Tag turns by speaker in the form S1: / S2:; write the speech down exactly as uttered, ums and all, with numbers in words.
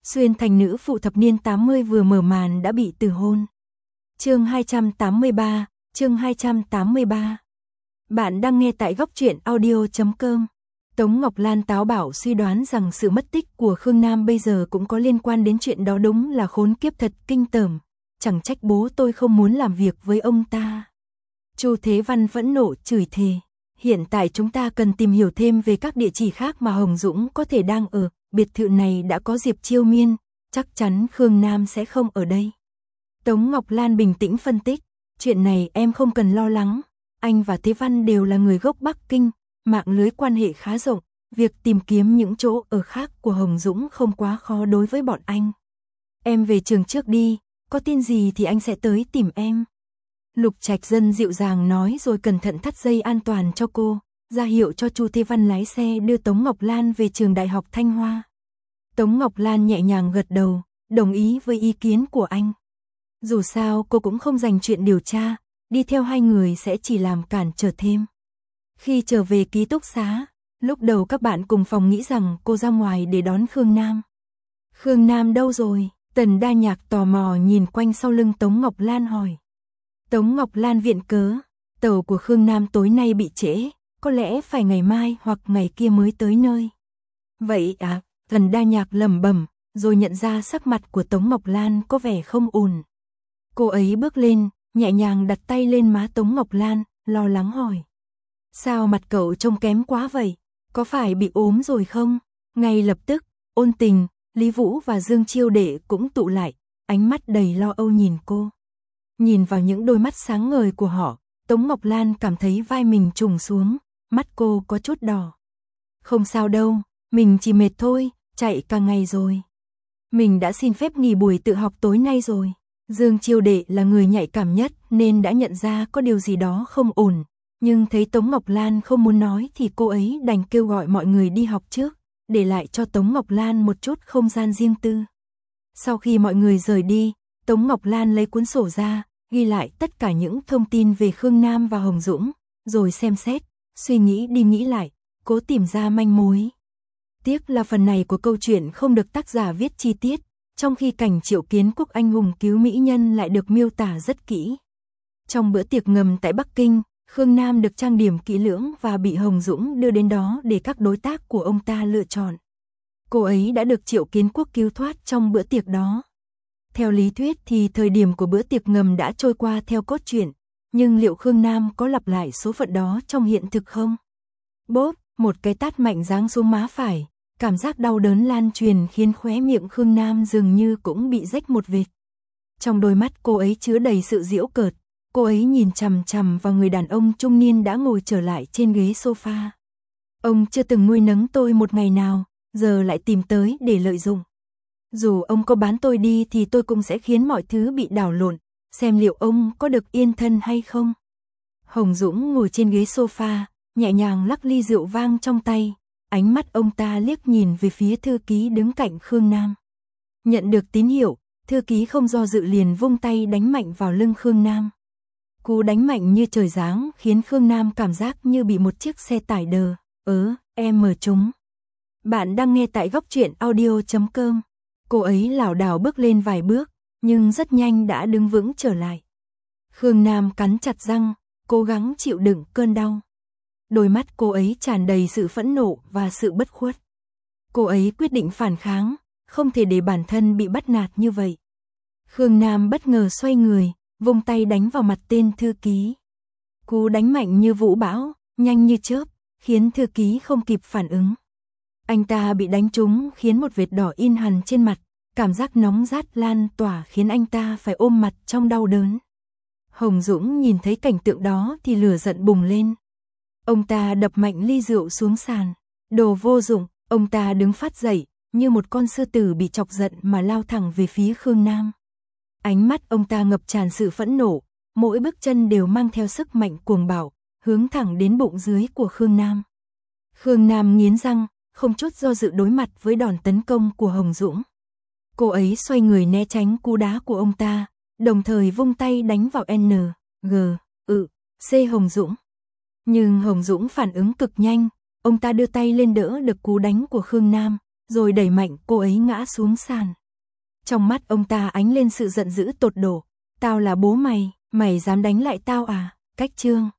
S1: Xuyên thành nữ phụ thập niên tám mươi vừa mở màn đã bị từ hôn. Chương hai trăm tám mươi ba, chương hai trăm tám mươi ba. Bạn đang nghe tại góc truyện audio chấm com. Tống Ngọc Lan táo bạo suy đoán rằng sự mất tích của Khương Nam bây giờ cũng có liên quan đến chuyện đó, đúng là khốn kiếp thật kinh tởm, chẳng trách bố tôi không muốn làm việc với ông ta. Chu Thế Văn phẫn nộ chửi thề, hiện tại chúng ta cần tìm hiểu thêm về các địa chỉ khác mà Hồng Dũng có thể đang ở, biệt thự này đã có Diệp Chiêu Miên, chắc chắn Khương Nam sẽ không ở đây. Tống Ngọc Lan bình tĩnh phân tích, chuyện này em không cần lo lắng, anh và Thế Văn đều là người gốc Bắc Kinh, mạng lưới quan hệ khá rộng, việc tìm kiếm những chỗ ở khác của Hồng Dũng không quá khó đối với bọn anh. Em về trường trước đi, có tin gì thì anh sẽ tới tìm em. Lục Trạch Dân dịu dàng nói rồi cẩn thận thắt dây an toàn cho cô, ra hiệu cho Chu Thế Văn lái xe đưa Tống Ngọc Lan về trường Đại học Thanh Hoa. Tống Ngọc Lan nhẹ nhàng gật đầu, đồng ý với ý kiến của anh. Dù sao cô cũng không dành chuyện điều tra, đi theo hai người sẽ chỉ làm cản trở thêm. Khi trở về ký túc xá, lúc đầu các bạn cùng phòng nghĩ rằng cô ra ngoài để đón Khương Nam. Khương Nam đâu rồi? Tần Đa Nhạc tò mò nhìn quanh sau lưng Tống Ngọc Lan hỏi. Tống Ngọc Lan viện cớ, tàu của Khương Nam tối nay bị trễ, có lẽ phải ngày mai hoặc ngày kia mới tới nơi. Vậy à? Tần Đa Nhạc lẩm bẩm, rồi nhận ra sắc mặt của Tống Ngọc Lan có vẻ không ổn. Cô ấy bước lên, nhẹ nhàng đặt tay lên má Tống Ngọc Lan, lo lắng hỏi. Sao mặt cậu trông kém quá vậy? Có phải bị ốm rồi không? Ngay lập tức, Ôn Tình, Lý Vũ và Dương Chiêu Đệ cũng tụ lại, ánh mắt đầy lo âu nhìn cô. Nhìn vào những đôi mắt sáng ngời của họ, Tống Ngọc Lan cảm thấy vai mình trùng xuống, mắt cô có chút đỏ. Không sao đâu, mình chỉ mệt thôi, chạy cả ngày rồi. Mình đã xin phép nghỉ buổi tự học tối nay rồi. Dương Chiêu Đệ là người nhạy cảm nhất nên đã nhận ra có điều gì đó không ổn. Nhưng thấy Tống Ngọc Lan không muốn nói thì cô ấy đành kêu gọi mọi người đi học trước, để lại cho Tống Ngọc Lan một chút không gian riêng tư. Sau khi mọi người rời đi, Tống Ngọc Lan lấy cuốn sổ ra, ghi lại tất cả những thông tin về Khương Nam và Hồng Dũng, rồi xem xét, suy nghĩ đi nghĩ lại, cố tìm ra manh mối. Tiếc là phần này của câu chuyện không được tác giả viết chi tiết, trong khi cảnh Triệu Kiến Quốc anh hùng cứu mỹ nhân lại được miêu tả rất kỹ. Trong bữa tiệc ngầm tại Bắc Kinh, Khương Nam được trang điểm kỹ lưỡng và bị Hồng Dũng đưa đến đó để các đối tác của ông ta lựa chọn. Cô ấy đã được Triệu Kiến Quốc cứu thoát trong bữa tiệc đó. Theo lý thuyết thì thời điểm của bữa tiệc ngầm đã trôi qua theo cốt truyện, nhưng liệu Khương Nam có lặp lại số phận đó trong hiện thực không? Bốp, một cái tát mạnh giáng xuống má phải, cảm giác đau đớn lan truyền khiến khóe miệng Khương Nam dường như cũng bị rách một vệt. Trong đôi mắt cô ấy chứa đầy sự giễu cợt, cô ấy nhìn chằm chằm vào người đàn ông trung niên đã ngồi trở lại trên ghế sofa. Ông chưa từng nuôi nấng tôi một ngày nào, giờ lại tìm tới để lợi dụng. Dù ông có bán tôi đi thì tôi cũng sẽ khiến mọi thứ bị đảo lộn, xem liệu ông có được yên thân hay không. Hồng Dũng ngồi trên ghế sofa, nhẹ nhàng lắc ly rượu vang trong tay, ánh mắt ông ta liếc nhìn về phía thư ký đứng cạnh Khương Nam. Nhận được tín hiệu, thư ký không do dự liền vung tay đánh mạnh vào lưng Khương Nam. Cú đánh mạnh như trời giáng khiến Khương Nam cảm giác như bị một chiếc xe tải đờ, ớ, em mở trúng. Bạn đang nghe tại góc truyện audio chấm com. Cô ấy lảo đảo bước lên vài bước, nhưng rất nhanh đã đứng vững trở lại. Khương Nam cắn chặt răng, cố gắng chịu đựng cơn đau. Đôi mắt cô ấy tràn đầy sự phẫn nộ và sự bất khuất. Cô ấy quyết định phản kháng, không thể để bản thân bị bắt nạt như vậy. Khương Nam bất ngờ xoay người, vung tay đánh vào mặt tên thư ký. Cú đánh mạnh như vũ bão, nhanh như chớp, khiến thư ký không kịp phản ứng. Anh ta bị đánh trúng khiến một vệt đỏ in hằn trên mặt, cảm giác nóng rát lan tỏa khiến anh ta phải ôm mặt trong đau đớn. Hồng Dũng nhìn thấy cảnh tượng đó thì lửa giận bùng lên. Ông ta đập mạnh ly rượu xuống sàn. Đồ vô dụng, ông ta đứng phát dậy, như một con sư tử bị chọc giận mà lao thẳng về phía Khương Nam. Ánh mắt ông ta ngập tràn sự phẫn nộ, mỗi bước chân đều mang theo sức mạnh cuồng bạo, hướng thẳng đến bụng dưới của Khương Nam. Khương Nam nghiến răng, không chút do dự đối mặt với đòn tấn công của Hồng Dũng. Cô ấy xoay người né tránh cú đá của ông ta, đồng thời vung tay đánh vào N, G, ừ, C Hồng Dũng. Nhưng Hồng Dũng phản ứng cực nhanh, ông ta đưa tay lên đỡ được cú đánh của Khương Nam, rồi đẩy mạnh cô ấy ngã xuống sàn. Trong mắt ông ta ánh lên sự giận dữ tột độ. Tao là bố mày, mày dám đánh lại tao à? Cách Trương